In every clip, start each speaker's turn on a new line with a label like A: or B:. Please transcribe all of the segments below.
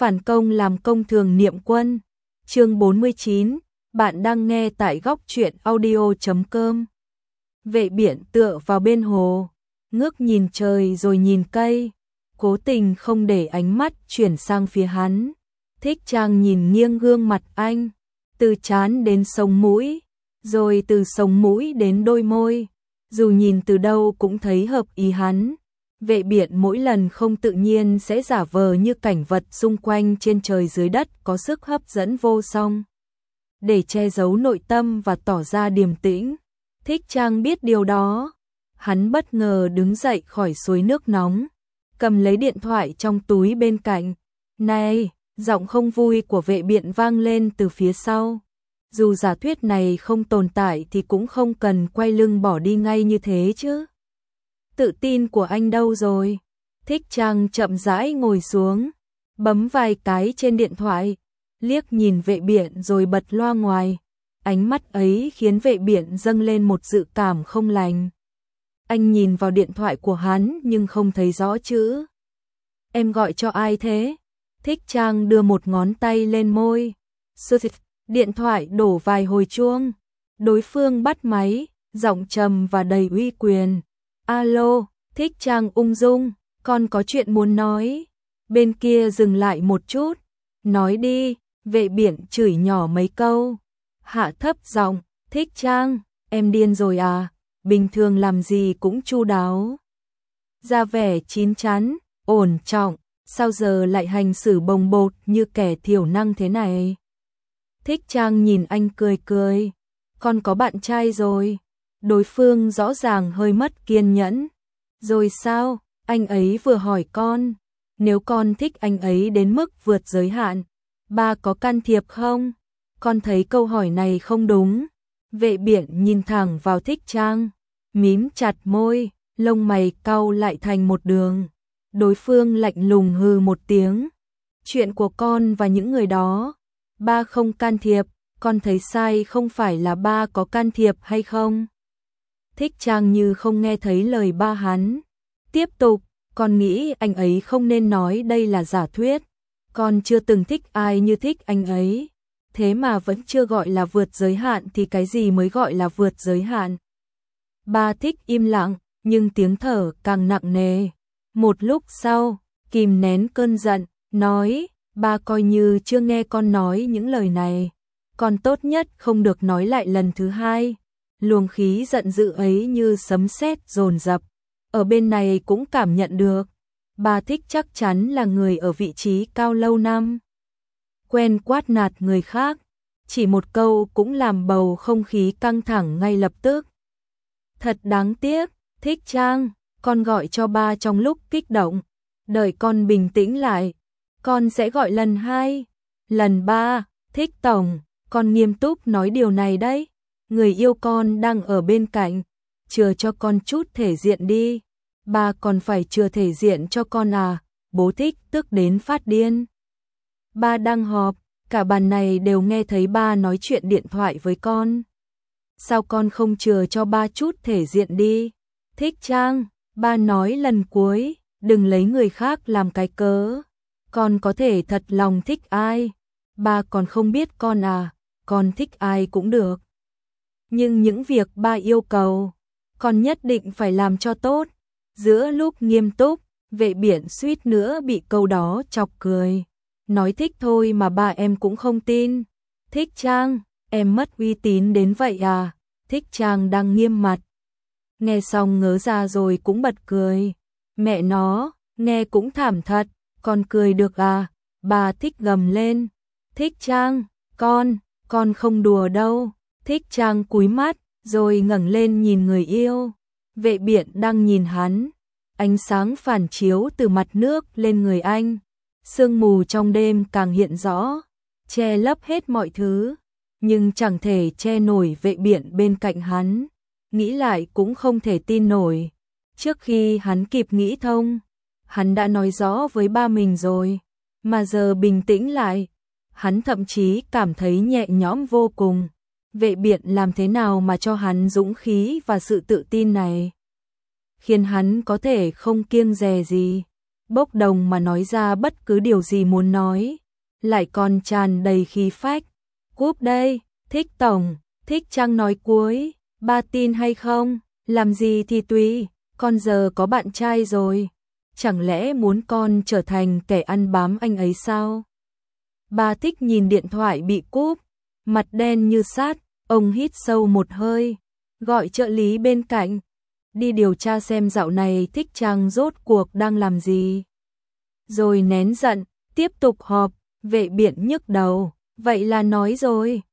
A: Phản công làm công thường niệm quân. Chương 49, bạn đang nghe tại góc truyện audio.com. Vệ biển tựa vào bên hồ, ngước nhìn trời rồi nhìn cây, cố tình không để ánh mắt chuyển sang phía hắn. Thích Trang nhìn nghiêng gương mặt anh, từ trán đến sống mũi, rồi từ sống mũi đến đôi môi, dù nhìn từ đâu cũng thấy hợp ý hắn. Vệ biển mỗi lần không tự nhiên sẽ giả vờ như cảnh vật xung quanh trên trời dưới đất có sức hấp dẫn vô song, để che giấu nội tâm và tỏ ra điềm tĩnh. Thích Trang biết điều đó. Hắn bất ngờ đứng dậy khỏi suối nước nóng, cầm lấy điện thoại trong túi bên cạnh. Này, giọng không vui của vệ biển vang lên từ phía sau. Dù giả thuyết này không tồn tại thì cũng không cần quay lưng bỏ đi ngay như thế chứ. Tự tin của anh đâu rồi? Thích Trang chậm rãi ngồi xuống, bấm vài cái trên điện thoại, liếc nhìn vệ biển rồi bật loa ngoài. Ánh mắt ấy khiến vệ biển dâng lên một dự cảm không lành. Anh nhìn vào điện thoại của hắn nhưng không thấy rõ chữ. Em gọi cho ai thế? Thích Trang đưa một ngón tay lên môi. Điện thoại đổ vài hồi chuông. Đối phương bắt máy, giọng trầm và đầy uy quyền. Alo, Thích Trang ung dung, con có chuyện muốn nói. Bên kia dừng lại một chút. Nói đi, vệ biển chửi nhỏ mấy câu. Hạ thấp giọng, Thích Trang, em điên rồi à? Bình thường làm gì cũng chu đáo. Ra vẻ chín chắn, ổn trọng, sao giờ lại hành xử bồng bột như kẻ thiểu năng thế này? Thích Trang nhìn anh cười cười. Con có bạn trai rồi. Đối phương rõ ràng hơi mất kiên nhẫn. Rồi sao? Anh ấy vừa hỏi con. Nếu con thích anh ấy đến mức vượt giới hạn, ba có can thiệp không? Con thấy câu hỏi này không đúng. Vệ biển nhìn thẳng vào Thích Trang, mím chặt môi, lông mày cau lại thành một đường. Đối phương lạnh lùng hừ một tiếng. Chuyện của con và những người đó, ba không can thiệp. Con thấy sai không phải là ba có can thiệp hay không? Thích Trang như không nghe thấy lời ba hắn. Tiếp tục, con nghĩ anh ấy không nên nói đây là giả thuyết. Con chưa từng thích ai như thích anh ấy. Thế mà vẫn chưa gọi là vượt giới hạn thì cái gì mới gọi là vượt giới hạn? Ba Thích im lặng, nhưng tiếng thở càng nặng nề. Một lúc sau, kìm nén cơn giận, nói, ba coi như chưa nghe con nói những lời này. Con tốt nhất không được nói lại lần thứ hai. Luồng khí giận dữ ấy như sấm sét dồn dập. Ở bên này cũng cảm nhận được. Ba Thích chắc chắn là người ở vị trí cao lâu năm, quen quát nạt người khác. Chỉ một câu cũng làm bầu không khí căng thẳng ngay lập tức. Thật đáng tiếc, Thích Trang, con gọi cho ba trong lúc kích động. Đợi con bình tĩnh lại, con sẽ gọi lần hai, lần ba. Thích tổng, con nghiêm túc nói điều này đấy. Người yêu con đang ở bên cạnh, chừa cho con chút thể diện đi. Ba còn phải chừa thể diện cho con à? Bố Thích tức đến phát điên. Ba đang họp, cả bàn này đều nghe thấy ba nói chuyện điện thoại với con. Sao con không chừa cho ba chút thể diện đi? Thích Trang, ba nói lần cuối, đừng lấy người khác làm cái cớ. Con có thể thật lòng thích ai? Ba còn không biết con à? Con thích ai cũng được. Nhưng những việc ba yêu cầu, con nhất định phải làm cho tốt. Giữa lúc nghiêm túc, vệ biển suýt nữa bị câu đó chọc cười. Nói thích thôi mà ba em cũng không tin. Thích Trang, em mất uy tín đến vậy à? Thích Trang đang nghiêm mặt. Nghe xong ngớ ra rồi cũng bật cười. Mẹ nó, nghe cũng thảm thật, con cười được à? Bà Thích gầm lên. Thích Trang, con không đùa đâu. Thích Trang cúi mắt, rồi ngẩng lên nhìn người yêu. Vệ biển đang nhìn hắn. Ánh sáng phản chiếu từ mặt nước lên người anh. Sương mù trong đêm càng hiện rõ, che lấp hết mọi thứ, nhưng chẳng thể che nổi vệ biển bên cạnh hắn. Nghĩ lại cũng không thể tin nổi. Trước khi hắn kịp nghĩ thông, hắn đã nói rõ với ba mình rồi, mà giờ bình tĩnh lại, hắn thậm chí cảm thấy nhẹ nhõm vô cùng. Vệ biển làm thế nào mà cho hắn dũng khí và sự tự tin này, khiến hắn có thể không kiêng dè gì bốc đồng mà nói ra bất cứ điều gì muốn nói, lại còn tràn đầy khí phách. Cúp đây, Thích tổng, Thích Trăng nói cuối, ba tin hay không, làm gì thì tùy, con giờ có bạn trai rồi, chẳng lẽ muốn con trở thành kẻ ăn bám anh ấy sao? Ba Thích nhìn điện thoại bị cúp, mặt đen như sắt, ông hít sâu một hơi, gọi trợ lý bên cạnh, đi điều tra xem dạo này Thích Trăng rốt cuộc đang làm gì. Rồi nén giận, tiếp tục họp, Vệ Biện nhức đầu, vậy là nói rồi,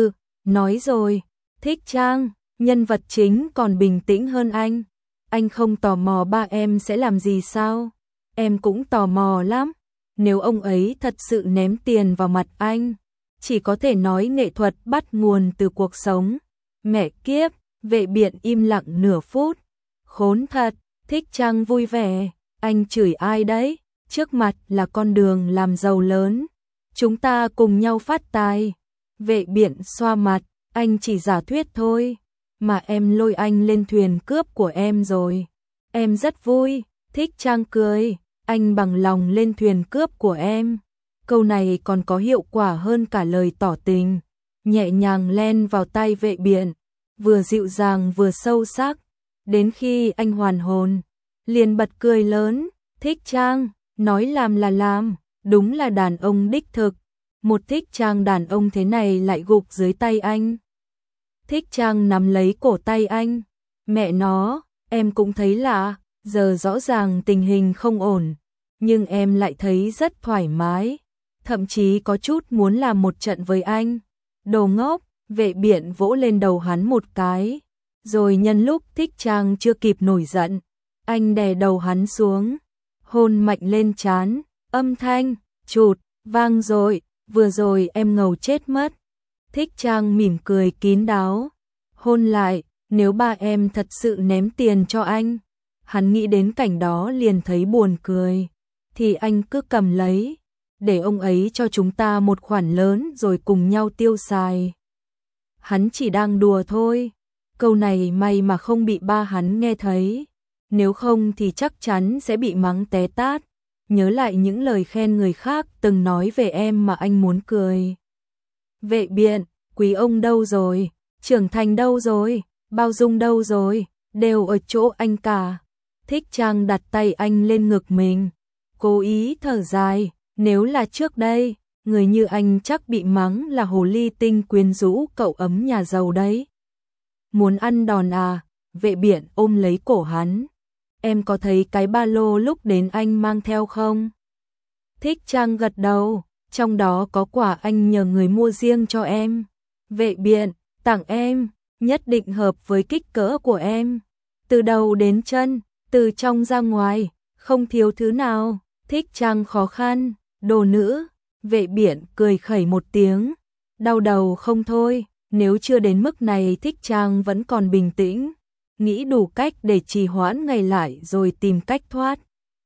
A: nói rồi, Thích Trăng, nhân vật chính còn bình tĩnh hơn anh không tò mò ba em sẽ làm gì sao? Em cũng tò mò lắm, nếu ông ấy thật sự ném tiền vào mặt anh, chỉ có thể nói nghệ thuật bắt nguồn từ cuộc sống. Mẹ kiếp, Vệ Biện im lặng nửa phút, khốn thật, Thích Trăng vui vẻ, anh chửi ai đấy, trước mặt là con đường làm giàu lớn, chúng ta cùng nhau phát tài. Vệ Biện xoa mặt, anh chỉ giả thuyết thôi, mà em lôi anh lên thuyền cướp của em rồi. Em rất vui, Thích Trăng cười, anh bằng lòng lên thuyền cướp của em. Câu này còn có hiệu quả hơn cả lời tỏ tình, nhẹ nhàng len vào tai Vệ Biện, vừa dịu dàng vừa sâu sắc, đến khi anh hoàn hồn, liền bật cười lớn, Thích Trăng, nói làm là làm, đúng là đàn ông đích thực. Một Thích Trăng đàn ông thế này lại gục dưới tay anh. Thích Trăng nắm lấy cổ tay anh, mẹ nó, em cũng thấy lạ, giờ rõ ràng tình hình không ổn, nhưng em lại thấy rất thoải mái, thậm chí có chút muốn làm một trận với anh. Đồ ngốc, Vệ Biện vỗ lên đầu hắn một cái, rồi nhân lúc Thích Trăng chưa kịp nổi giận, anh đè đầu hắn xuống, hôn mạnh lên trán, âm thanh chụt vang rồi, vừa rồi em ngầu chết mất. Thích Trăng mỉm cười kín đáo, hôn lại, nếu ba em thật sự ném tiền cho anh, hắn nghĩ đến cảnh đó liền thấy buồn cười, thì anh cứ cầm lấy, để ông ấy cho chúng ta một khoản lớn rồi cùng nhau tiêu xài. Hắn chỉ đang đùa thôi, câu này may mà không bị ba hắn nghe thấy, nếu không thì chắc chắn sẽ bị mắng té tát. Nhớ lại những lời khen người khác từng nói về em mà anh muốn cười. Vệ Biện, quý ông đâu rồi, trưởng thành đâu rồi, bao dung đâu rồi, đều ở chỗ anh cả. Thích Trăng đặt tay anh lên ngực mình, cố ý thở dài, nếu là trước đây, người như anh chắc bị mắng là hồ ly tinh quyến rũ cậu ấm nhà giàu đấy. Muốn ăn đòn à? Vệ Biện ôm lấy cổ hắn. Em có thấy cái ba lô lúc đến anh mang theo không? Thích Trăng gật đầu, trong đó có quà anh nhờ người mua riêng cho em. Vệ Biện, tặng em, nhất định hợp với kích cỡ của em. Từ đầu đến chân, từ trong ra ngoài, không thiếu thứ nào. Thích Trăng khó khăn, đồ nữ. Vệ Biện cười khẩy một tiếng, đau đầu không thôi, nếu chưa đến mức này Thích Trăng vẫn còn bình tĩnh, nghĩ đủ cách để trì hoãn ngày lại rồi tìm cách thoát.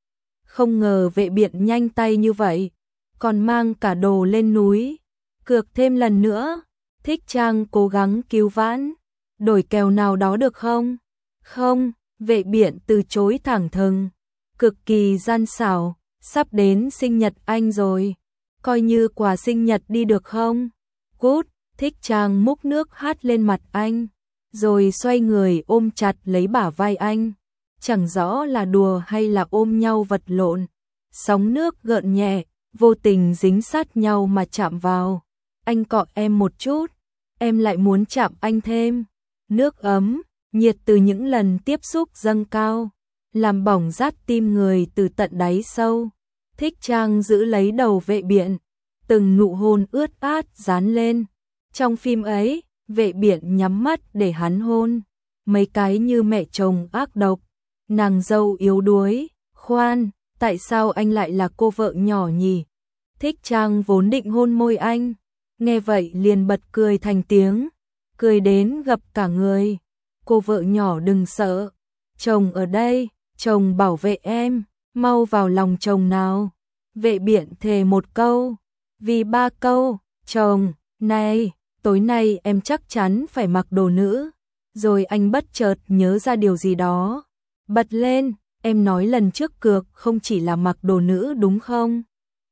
A: Không ngờ Vệ Biện nhanh tay như vậy, còn mang cả đồ lên núi, cược thêm lần nữa. Thích Trăng cố gắng cứu vãn, đổi kèo nào đó được không? Không, Vệ Biện từ chối thẳng thừng, cực kỳ gian xảo, sắp đến sinh nhật anh rồi, coi như quà sinh nhật đi được không? Cút, Thích Trăng múc nước hắt lên mặt anh, rồi xoay người ôm chặt lấy bả vai anh, chẳng rõ là đùa hay là ôm nhau vật lộn. Sóng nước gợn nhẹ, vô tình dính sát nhau mà chạm vào. Anh cọ em một chút, em lại muốn chạm anh thêm. Nước ấm, nhiệt từ những lần tiếp xúc dâng cao, làm bỏng rát tim người từ tận đáy sâu. Thích Trăng giữ lấy đầu Vệ Biện, từng nụ hôn ướt át dán lên. Trong phim ấy, Vệ Biện nhắm mắt để hắn hôn, mấy cái như mẹ chồng ác độc, nàng dâu yếu đuối. Khoan, tại sao anh lại là cô vợ nhỏ nhỉ? Thích Trăng vốn định hôn môi anh, nghe vậy liền bật cười thành tiếng, cười đến gập cả người. Cô vợ nhỏ đừng sợ, chồng ở đây, chồng bảo vệ em, mau vào lòng chồng nào. Vệ Biện thề một câu, vì ba câu, chồng, này, tối nay em chắc chắn phải mặc đồ nữ. Rồi anh bất chợt nhớ ra điều gì đó, bật lên, em nói lần trước cược không chỉ là mặc đồ nữ đúng không?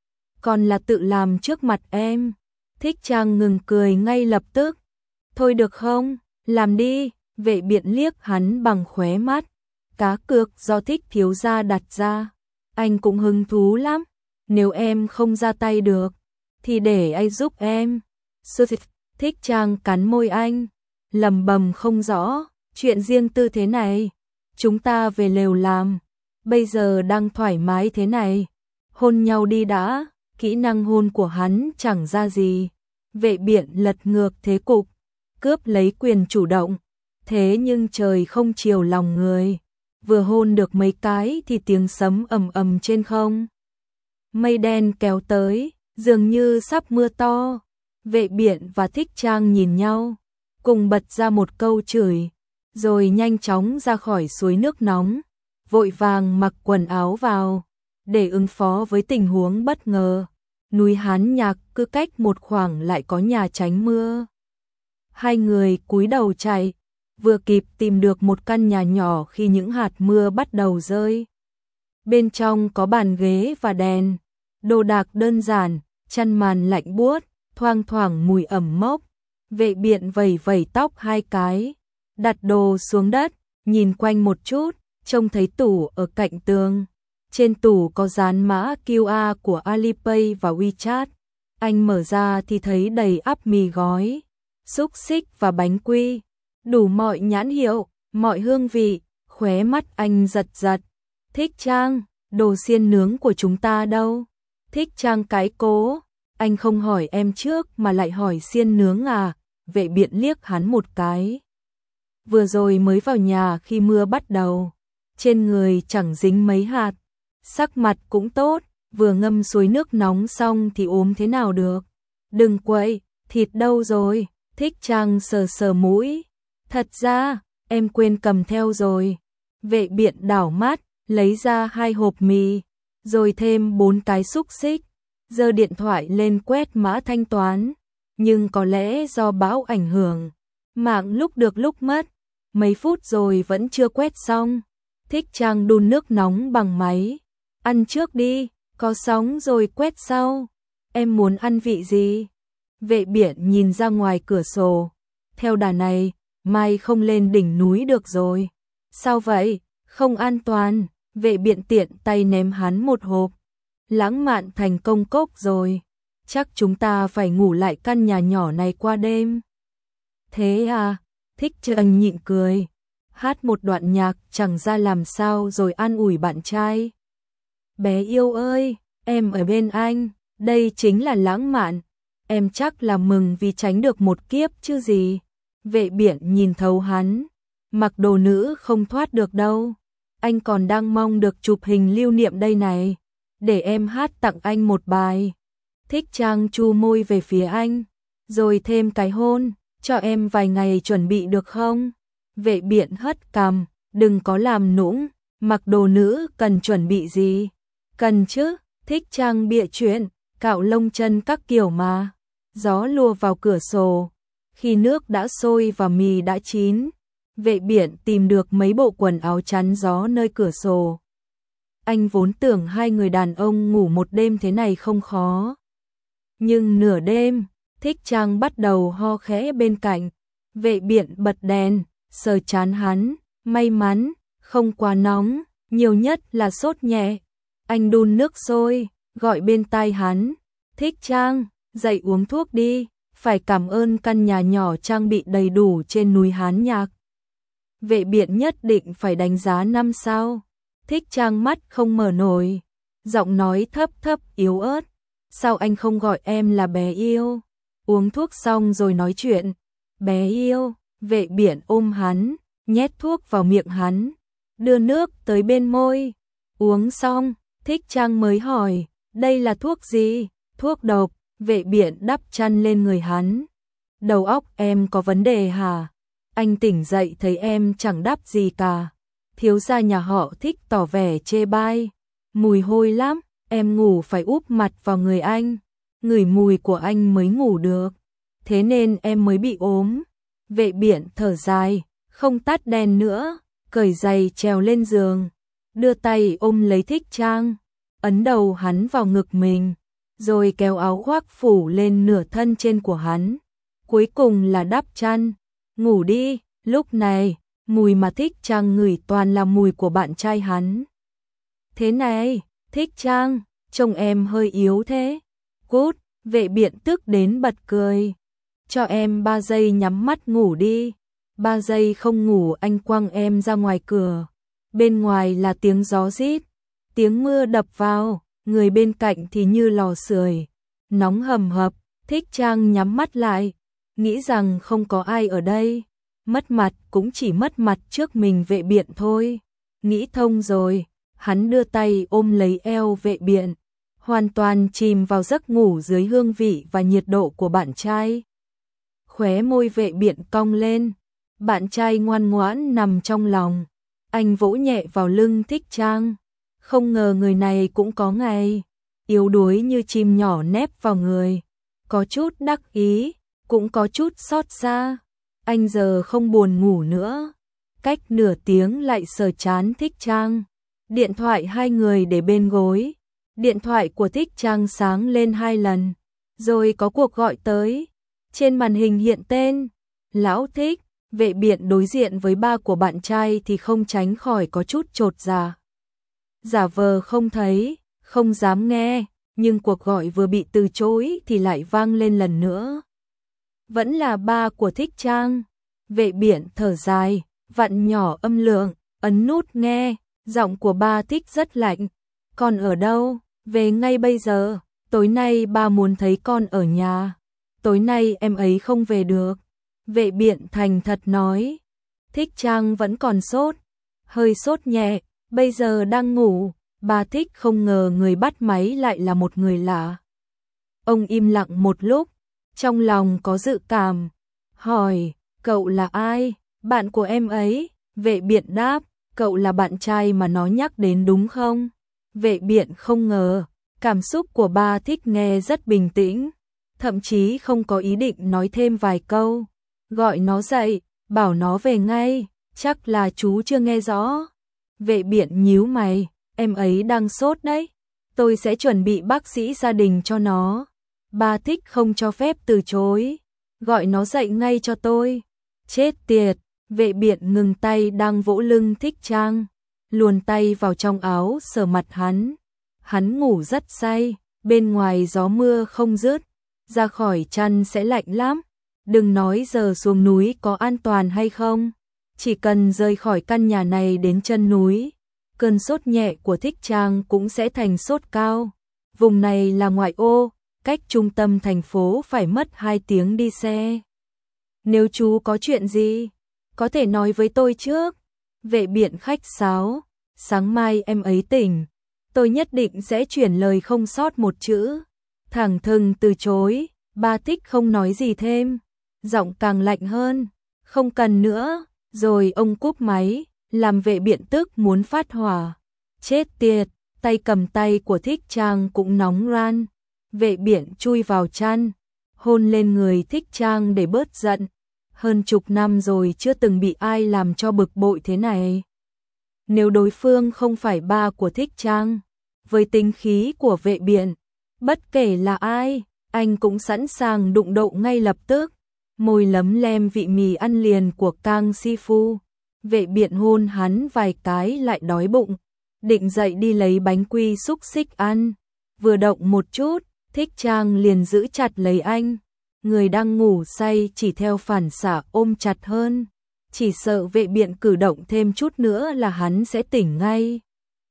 A: Còn là tự làm trước mặt em. Thích Trang ngừng cười ngay lập tức. Thôi được không, làm đi, Vệ Biện liếc hắn bằng khóe mắt. Cá cược do Thích thiếu gia đặt ra, anh cũng hứng thú lắm. Nếu em không ra tay được, thì để anh giúp em. Thích Trang cắn môi anh, lầm bầm không rõ, chuyện riêng tư thế này, chúng ta về lều làm, bây giờ đang thoải mái thế này, hôn nhau đi đã. Kỹ năng hôn của hắn chẳng ra gì. Vệ Biện lật ngược thế cục, cướp lấy quyền chủ động. Thế nhưng trời không chiều lòng người, vừa hôn được mấy cái thì tiếng sấm ầm ầm trên không. Mây đen kéo tới, dường như sắp mưa to. Vệ Biện và Thích Trang nhìn nhau, cùng bật ra một câu chửi, rồi nhanh chóng ra khỏi suối nước nóng, vội vàng mặc quần áo vào, để ứng phó với tình huống bất ngờ. Núi Hán Nhạc cứ cách một khoảng lại có nhà tránh mưa. Hai người cúi đầu chạy, vừa kịp tìm được một căn nhà nhỏ khi những hạt mưa bắt đầu rơi. Bên trong có bàn ghế và đèn, đồ đạc đơn giản, chăn màn lạnh buốt, thoang thoảng mùi ẩm mốc. Vệ Biện vẩy vẩy tóc hai cái, đặt đồ xuống đất, nhìn quanh một chút, trông thấy tủ ở cạnh tường. Trên tủ có dán mã QR của Alipay và WeChat. Anh mở ra thì thấy đầy ắp mì gói, xúc xích và bánh quy, đủ mọi nhãn hiệu, mọi hương vị. Khóe mắt anh giật giật. Thích Trang, đồ xiên nướng của chúng ta đâu? Thích Trang cái cố, anh không hỏi em trước mà lại hỏi xiên nướng à? Vệ Biện liếc hắn một cái. Vừa rồi mới vào nhà khi mưa bắt đầu, trên người chẳng dính mấy hạt, sắc mặt cũng tốt, vừa ngâm suối nước nóng xong thì ốm thế nào được. Đừng quậy, thịt đâu rồi? Thích Trang sờ sờ mũi. Thật ra, em quên cầm theo rồi. Vệ Biện đảo mắt, lấy ra 2 hộp mì, rồi thêm 4 cái xúc xích, giơ điện thoại lên quét mã thanh toán. Nhưng có lẽ do bão ảnh hưởng, mạng lúc được lúc mất, mấy phút rồi vẫn chưa quét xong. Thích Trang đun nước nóng bằng máy. Ăn trước đi, có sóng rồi quét sau. Em muốn ăn vị gì? Vệ Biện nhìn ra ngoài cửa sổ. Theo đà này, mai không lên đỉnh núi được rồi. Sao vậy? Không an toàn. Vệ Biện tiện tay ném hắn một hộp. Lãng mạn thành công cốc rồi. Chắc chúng ta phải ngủ lại căn nhà nhỏ này qua đêm. Thế à? Thích Trang nhịn cười. Hát một đoạn nhạc chẳng ra làm sao rồi an ủi bạn trai. Bé yêu ơi, em ở bên anh, đây chính là lãng mạn. Em chắc là mừng vì tránh được một kiếp chứ gì. Vệ Biện nhìn thấu hắn. Mặc đồ nữ không thoát được đâu. Anh còn đang mong được chụp hình lưu niệm đây này. Để em hát tặng anh một bài. Thích Trang chu môi về phía anh, rồi thêm cái hôn. Cho em vài ngày chuẩn bị được không? Vệ Biện hất cằm, đừng có làm nũng. Mặc đồ nữ cần chuẩn bị gì? Cần chứ. Thích Trang bịa chuyện, cạo lông chân các kiểu mà. Gió lùa vào cửa sổ. Khi nước đã sôi và mì đã chín, Vệ Biện tìm được mấy bộ quần áo chắn gió nơi cửa sổ. Anh vốn tưởng hai người đàn ông ngủ một đêm thế này không khó. Nhưng nửa đêm, Thích Trang bắt đầu ho khẽ bên cạnh. Vệ Biện bật đèn, sờ trán hắn. May mắn, không quá nóng, nhiều nhất là sốt nhẹ. Anh đun nước sôi, gọi bên tai hắn. Thích Trang, dậy uống thuốc đi. Phải cảm ơn căn nhà nhỏ trang bị đầy đủ trên núi Hán Nhạc. Vệ Biện nhất định phải đánh giá 5 sao. Thích Trang mắt không mở nổi, giọng nói thấp thấp yếu ớt. Sao anh không gọi em là bé yêu? Uống thuốc xong rồi nói chuyện. Bé yêu. Vệ Biện ôm hắn, nhét thuốc vào miệng hắn, đưa nước tới bên môi. Uống xong, Thích Trang mới hỏi, đây là thuốc gì? Thuốc độc. Vệ Biện đắp chăn lên người hắn. Đầu óc em có vấn đề hả? Anh tỉnh dậy thấy em chẳng đắp gì cả. Thiếu gia nhà họ Thích tỏ vẻ chê bai. Mùi hôi lắm, em ngủ phải úp mặt vào người anh. Ngửi mùi của anh mới ngủ được. Thế nên em mới bị ốm. Vệ Biện thở dài, không tắt đèn nữa, cởi giày trèo lên giường. đưa tay ôm lấy Thích Trang, ấn đầu hắn vào ngực mình, rồi kéo áo khoác phủ lên nửa thân trên của hắn, cuối cùng là đắp chăn, ngủ đi. Lúc này, mùi mà Thích Trang ngửi toàn là mùi của bạn trai hắn. Thế này, Thích Trang, trông em hơi yếu thế. Cút, Vệ Biện tức đến bật cười. Cho em 3 giây nhắm mắt ngủ đi. 3 giây không ngủ anh quăng em ra ngoài cửa. Bên ngoài là tiếng gió rít, tiếng mưa đập vào, người bên cạnh thì như lò sưởi, nóng hầm hập. Thích Trang nhắm mắt lại, nghĩ rằng không có ai ở đây, mất mặt cũng chỉ mất mặt trước mình Vệ Biện thôi. Nghĩ thông rồi, hắn đưa tay ôm lấy eo Vệ Biện, hoàn toàn chìm vào giấc ngủ dưới hương vị và nhiệt độ của bạn trai. Khóe môi Vệ Biện cong lên, bạn trai ngoan ngoãn nằm trong lòng, anh vỗ nhẹ vào lưng Thích Trang. Không ngờ người này cũng có ngày, yếu đuối như chim nhỏ nép vào người, có chút đắc ý, cũng có chút xót xa. Anh giờ không buồn ngủ nữa, cách nửa tiếng lại sờ chán Thích Trang. Điện thoại hai người để bên gối, điện thoại của Thích Trang sáng lên 2 lần, rồi có cuộc gọi tới. Trên màn hình hiện tên Lão Thích. Vệ Biện đối diện với ba của bạn trai thì không tránh khỏi có chút chột dạ. Giả vờ không thấy, không dám nghe, nhưng cuộc gọi vừa bị từ chối thì lại vang lên lần nữa. Vẫn là ba của Thích Trang. Vệ Biện thở dài, vặn nhỏ âm lượng, ấn nút nghe, giọng của ba Thích rất lạnh. Con ở đâu? Về ngay bây giờ, tối nay ba muốn thấy con ở nhà. Tối nay em ấy không về được. Vệ Biện thành thật nói. Thích Trang vẫn còn sốt, hơi sốt nhẹ, bây giờ đang ngủ. Bà Thích không ngờ người bắt máy lại là một người lạ. Ông im lặng một lúc, trong lòng có dự cảm, hỏi, cậu là ai? Bạn của em ấy. Vệ Biện đáp, cậu là bạn trai mà nó nhắc đến đúng không? Vệ Biện không ngờ, cảm xúc của bà Thích nghe rất bình tĩnh, thậm chí không có ý định nói thêm vài câu. Gọi nó dậy, bảo nó về ngay, chắc là chú chưa nghe rõ. Vệ Biện nhíu mày, em ấy đang sốt đấy, tôi sẽ chuẩn bị bác sĩ gia đình cho nó. Bà Thích không cho phép từ chối, gọi nó dậy ngay cho tôi. Chết tiệt, Vệ Biện ngừng tay đang vỗ lưng Thích Trang, luồn tay vào trong áo sờ mặt hắn. Hắn ngủ rất say, bên ngoài gió mưa không dứt, ra khỏi chăn sẽ lạnh lắm. Đừng nói giờ xuống núi có an toàn hay không, chỉ cần rời khỏi căn nhà này đến chân núi, cơn sốt nhẹ của Thích Trang cũng sẽ thành sốt cao. Vùng này là ngoại ô, cách trung tâm thành phố phải mất 2 tiếng đi xe. Nếu chú có chuyện gì, có thể nói với tôi trước. Vệ Biện khách sáo, sáng mai em ấy tỉnh, tôi nhất định sẽ chuyển lời không sót một chữ. Thẳng thừng từ chối, bà Thích không nói gì thêm, giọng càng lạnh hơn, không cần nữa. Rồi ông cúp máy, làm Vệ Biện tức muốn phát hỏa. Chết tiệt, tay cầm tay của Thích Trang cũng nóng ran. Vệ Biện chui vào chăn, hôn lên người Thích Trang để bớt giận. Hơn chục năm rồi chưa từng bị ai làm cho bực bội thế này. Nếu đối phương không phải ba của Thích Trang, với tính khí của Vệ Biện, bất kể là ai, anh cũng sẵn sàng đụng độ ngay lập tức. Môi lấm lem vị mì ăn liền của Kang Sifu. Vệ Biện hôn hắn vài cái lại đói bụng, định dậy đi lấy bánh quy xúc xích ăn. Vừa động một chút, Thích Trang liền giữ chặt lấy anh. Người đang ngủ say chỉ theo phản xạ ôm chặt hơn, chỉ sợ Vệ Biện cử động thêm chút nữa là hắn sẽ tỉnh ngay.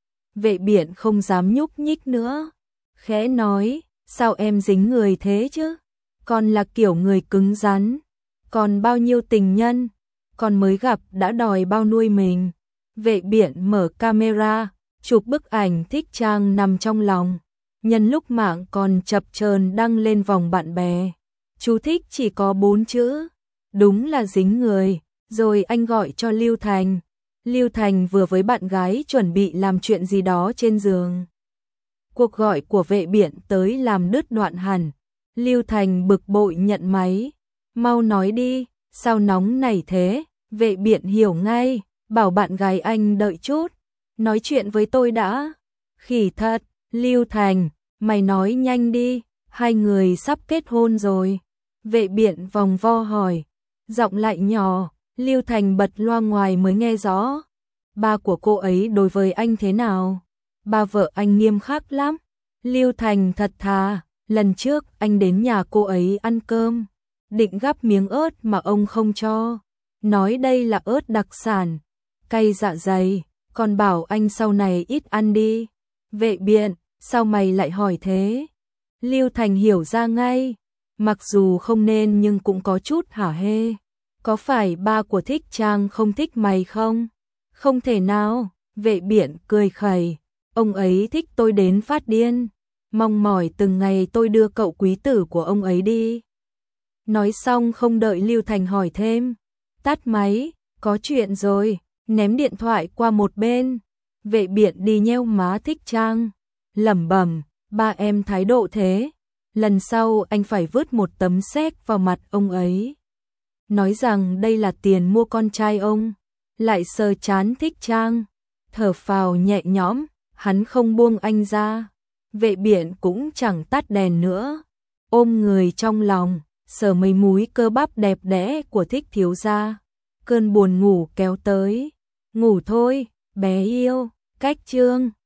A: Vệ Biện không dám nhúc nhích nữa, khẽ nói, sao em dính người thế chứ? Con là kiểu người cứng rắn, còn bao nhiêu tình nhân, con mới gặp đã đòi bao nuôi mình. Vệ Biện mở camera, chụp bức ảnh Thích Trang nằm trong lòng. Nhân lúc mạng còn chập chờn đăng lên vòng bạn bè. Chú thích chỉ có 4 chữ, đúng là dính người. Rồi anh gọi cho Lưu Thành. Lưu Thành vừa với bạn gái chuẩn bị làm chuyện gì đó trên giường. Cuộc gọi của Vệ Biện tới làm đứt đoạn hẳn. Lưu Thành bực bội nhận máy. Mau nói đi, sao nóng nảy thế? Vệ Biện hiểu ngay, bảo bạn gái anh đợi chút. nói chuyện với tôi đã. Khỉ thật, Lưu Thành, mày nói nhanh đi, hai người sắp kết hôn rồi. Vệ Biện vòng vo hỏi, giọng lại nhỏ, Lưu Thành bật loa ngoài mới nghe rõ. Ba của cô ấy đối với anh thế nào? Ba vợ anh nghiêm khắc lắm. Lưu Thành thật thà, lần trước anh đến nhà cô ấy ăn cơm, định gắp miếng ớt mà ông không cho, nói đây là ớt đặc sản, cay dạ dày, còn bảo anh sau này ít ăn đi. Vệ Biện, sao mày lại hỏi thế? Lưu Thành hiểu ra ngay, mặc dù không nên nhưng cũng có chút hả hê. Có phải ba của Thích Trang không thích mày không? Không thể nào, Vệ Biện cười khẩy, ông ấy thích tôi đến phát điên, mong mỏi từng ngày tôi đưa cậu quý tử của ông ấy đi. Nói xong không đợi Lưu Thành hỏi thêm, tắt máy, có chuyện rồi, ném điện thoại qua một bên. Vệ Biện đi nheo má Thích Trang, lẩm bẩm, ba em thái độ thế, lần sau anh phải vứt một tấm séc vào mặt ông ấy. Nói rằng đây là tiền mua con trai ông, lại sờ chán Thích Trang, thở phào nhẹ nhõm, hắn không buông anh ra. Vệ Biện cũng chẳng tắt đèn nữa, ôm người trong lòng, sờ mấy múi cơ bắp đẹp đẽ của Thích thiếu gia. Cơn buồn ngủ kéo tới, ngủ thôi, bé yêu, cách chương.